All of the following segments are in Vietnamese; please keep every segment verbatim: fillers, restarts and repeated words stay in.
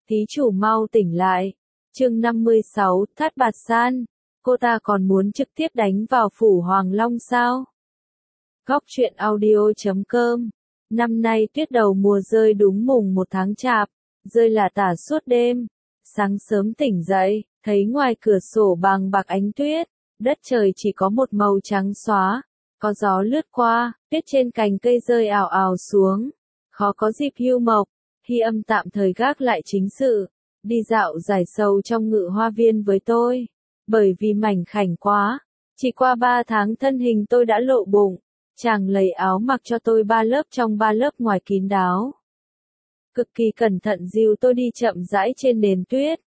Thí chủ mau tỉnh lại. Chương năm mươi sáu, Thát Bạt San. Cô ta còn muốn trực tiếp đánh vào phủ Hoàng Long sao? Góc truyện audio chấm com. Năm nay tuyết đầu mùa rơi đúng mùng một tháng chạp, rơi là tả suốt đêm. Sáng sớm tỉnh dậy, thấy ngoài cửa sổ bàng bạc ánh tuyết, đất trời chỉ có một màu trắng xóa, có gió lướt qua, tuyết trên cành cây rơi ào ào xuống. Khó có dịp hưu mộc, Hy Âm tạm thời gác lại chính sự, đi dạo giải sầu trong ngự hoa viên với tôi. Bởi vì mảnh khảnh quá, chỉ qua ba tháng thân hình tôi đã lộ bụng, chàng lấy áo mặc cho tôi ba lớp trong ba lớp ngoài kín đáo. Cực kỳ cẩn thận dìu tôi đi chậm rãi trên nền tuyết.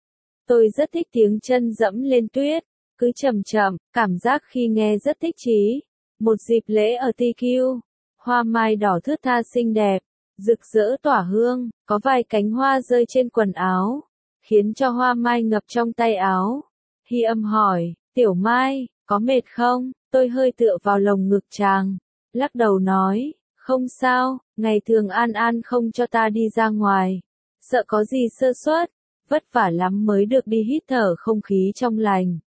Tôi rất thích tiếng chân dẫm lên tuyết, cứ chậm chậm, cảm giác khi nghe rất thích chí. Một dịp lễ ở tê quy, hoa mai đỏ thướt tha xinh đẹp, rực rỡ tỏa hương, có vài cánh hoa rơi trên quần áo, khiến cho hoa mai ngập trong tay áo. Hy Âm hỏi, Tiểu Mai, có mệt không? Tôi hơi tựa vào lồng ngực chàng, lắc đầu nói, không sao, ngày thường An An không cho ta đi ra ngoài, sợ có gì sơ suất, vất vả lắm mới được đi hít thở không khí trong lành.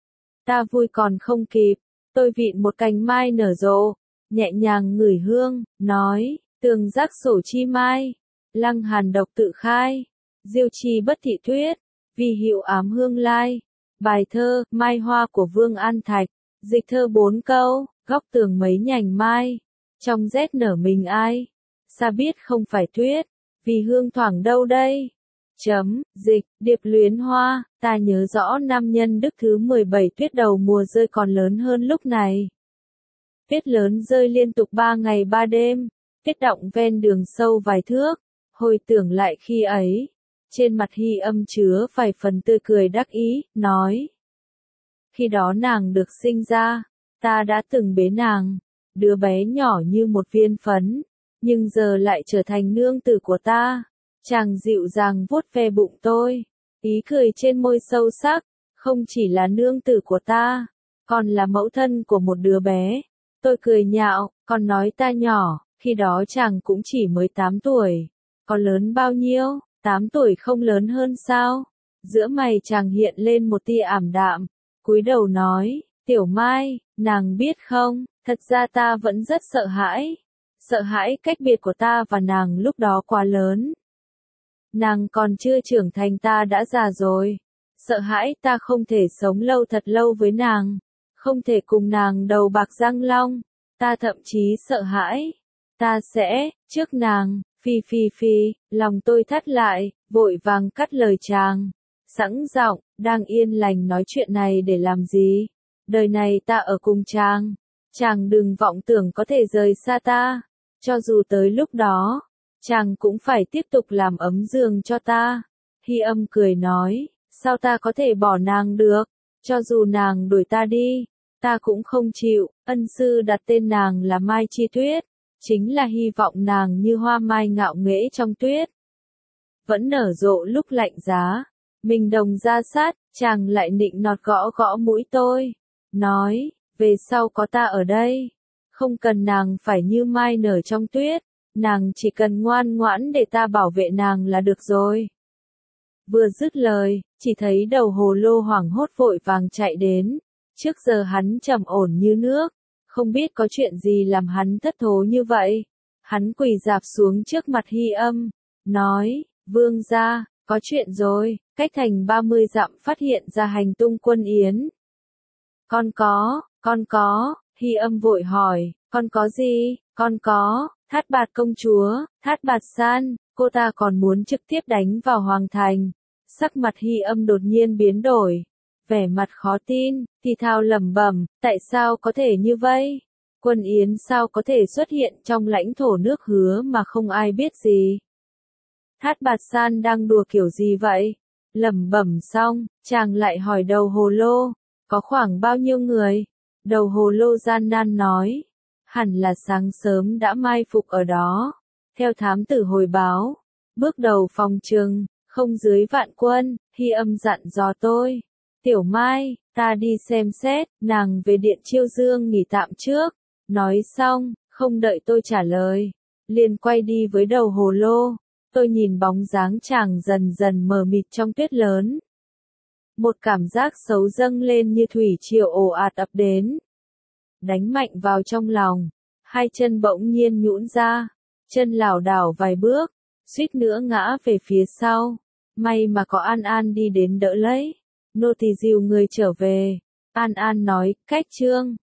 Ta vui còn không kịp, tôi vịn một cành mai nở rộ, nhẹ nhàng ngửi hương, nói, tường giác sổ chi mai, lăng hàn độc tự khai, diêu chi bất thị tuyết, vì hiệu ám hương lai. Bài thơ, Mai Hoa của Vương An Thạch, dịch thơ bốn câu, góc tường mấy nhành mai, trong rét nở mình ai, xa biết không phải tuyết, vì hương thoảng đâu đây. Chấm, dịch, điệp luyến hoa, ta nhớ rõ nam nhân đức thứ mười bảy tuyết đầu mùa rơi còn lớn hơn lúc này. Tuyết lớn rơi liên tục ba ngày ba đêm, tuyết đọng ven đường sâu vài thước, hồi tưởng lại khi ấy. Trên mặt Hy Âm chứa vài phần tươi cười đắc ý, nói. Khi đó nàng được sinh ra, ta đã từng bế nàng, đứa bé nhỏ như một viên phấn, nhưng giờ lại trở thành nương tử của ta. Chàng dịu dàng vuốt ve bụng tôi, ý cười trên môi sâu sắc, không chỉ là nương tử của ta, còn là mẫu thân của một đứa bé. Tôi cười nhạo, còn nói ta nhỏ, khi đó chàng cũng chỉ mới tám tuổi, có lớn bao nhiêu? Tám tuổi không lớn hơn sao? Giữa mày chàng hiện lên một tia ảm đạm, cúi đầu nói, Tiểu Mai, nàng biết không, thật ra ta vẫn rất sợ hãi. Sợ hãi cách biệt của ta và nàng lúc đó quá lớn. Nàng còn chưa trưởng thành ta đã già rồi. Sợ hãi ta không thể sống lâu thật lâu với nàng. Không thể cùng nàng đầu bạc răng long. Ta thậm chí sợ hãi. Ta sẽ, trước nàng. Phi phi phi, lòng tôi thắt lại, vội vàng cắt lời chàng. Sẵn giọng, đang yên lành nói chuyện này để làm gì? Đời này ta ở cùng chàng. Chàng đừng vọng tưởng có thể rời xa ta. Cho dù tới lúc đó, chàng cũng phải tiếp tục làm ấm giường cho ta. Hy Âm cười nói, sao ta có thể bỏ nàng được? Cho dù nàng đuổi ta đi, ta cũng không chịu. Ân sư đặt tên nàng là Mai Chi Tuyết. Chính là hy vọng nàng như hoa mai ngạo nghễ trong tuyết, vẫn nở rộ lúc lạnh giá. Mình đồng ra sát, chàng lại nịnh nọt gõ gõ mũi tôi, nói, về sau có ta ở đây, không cần nàng phải như mai nở trong tuyết, nàng chỉ cần ngoan ngoãn để ta bảo vệ nàng là được rồi. Vừa dứt lời, chỉ thấy đầu hồ lô hoảng hốt vội vàng chạy đến, trước giờ hắn trầm ổn như nước. Không biết có chuyện gì làm hắn thất thố như vậy. Hắn quỳ rạp xuống trước mặt Hy Âm, nói, vương gia, có chuyện rồi, cách thành ba mươi dặm phát hiện ra hành tung Quân Yến. Con có, con có, Hy Âm vội hỏi, con có gì, con có, Thát Bạt công chúa, Thát Bạt San, cô ta còn muốn trực tiếp đánh vào Hoàng Thành. Sắc mặt Hy Âm đột nhiên biến đổi. Vẻ mặt khó tin, thì thào lẩm bẩm, tại sao có thể như vậy? Quân Yến sao có thể xuất hiện trong lãnh thổ nước Hứa mà không ai biết gì? Thát Bạt San đang đùa kiểu gì vậy? Lẩm bẩm xong, chàng lại hỏi đầu hồ lô, có khoảng bao nhiêu người? Đầu hồ lô gian nan nói, hẳn là sáng sớm đã mai phục ở đó. Theo thám tử hồi báo, bước đầu phòng trừng, không dưới vạn quân. Hy Âm dặn dò tôi. Tiểu Mai, ta đi xem xét, nàng về Điện Chiêu Dương nghỉ tạm trước. Nói xong, không đợi tôi trả lời, liền quay đi với đầu hồ lô. Tôi nhìn bóng dáng chàng dần dần mờ mịt trong tuyết lớn. Một cảm giác xấu dâng lên như thủy triều ồ ạt ập đến. Đánh mạnh vào trong lòng. Hai chân bỗng nhiên nhũn ra. Chân lảo đảo vài bước. Suýt nữa ngã về phía sau. May mà có An An đi đến đỡ lấy. Nô tỳ dìu người trở về. An An nói, cách Trương.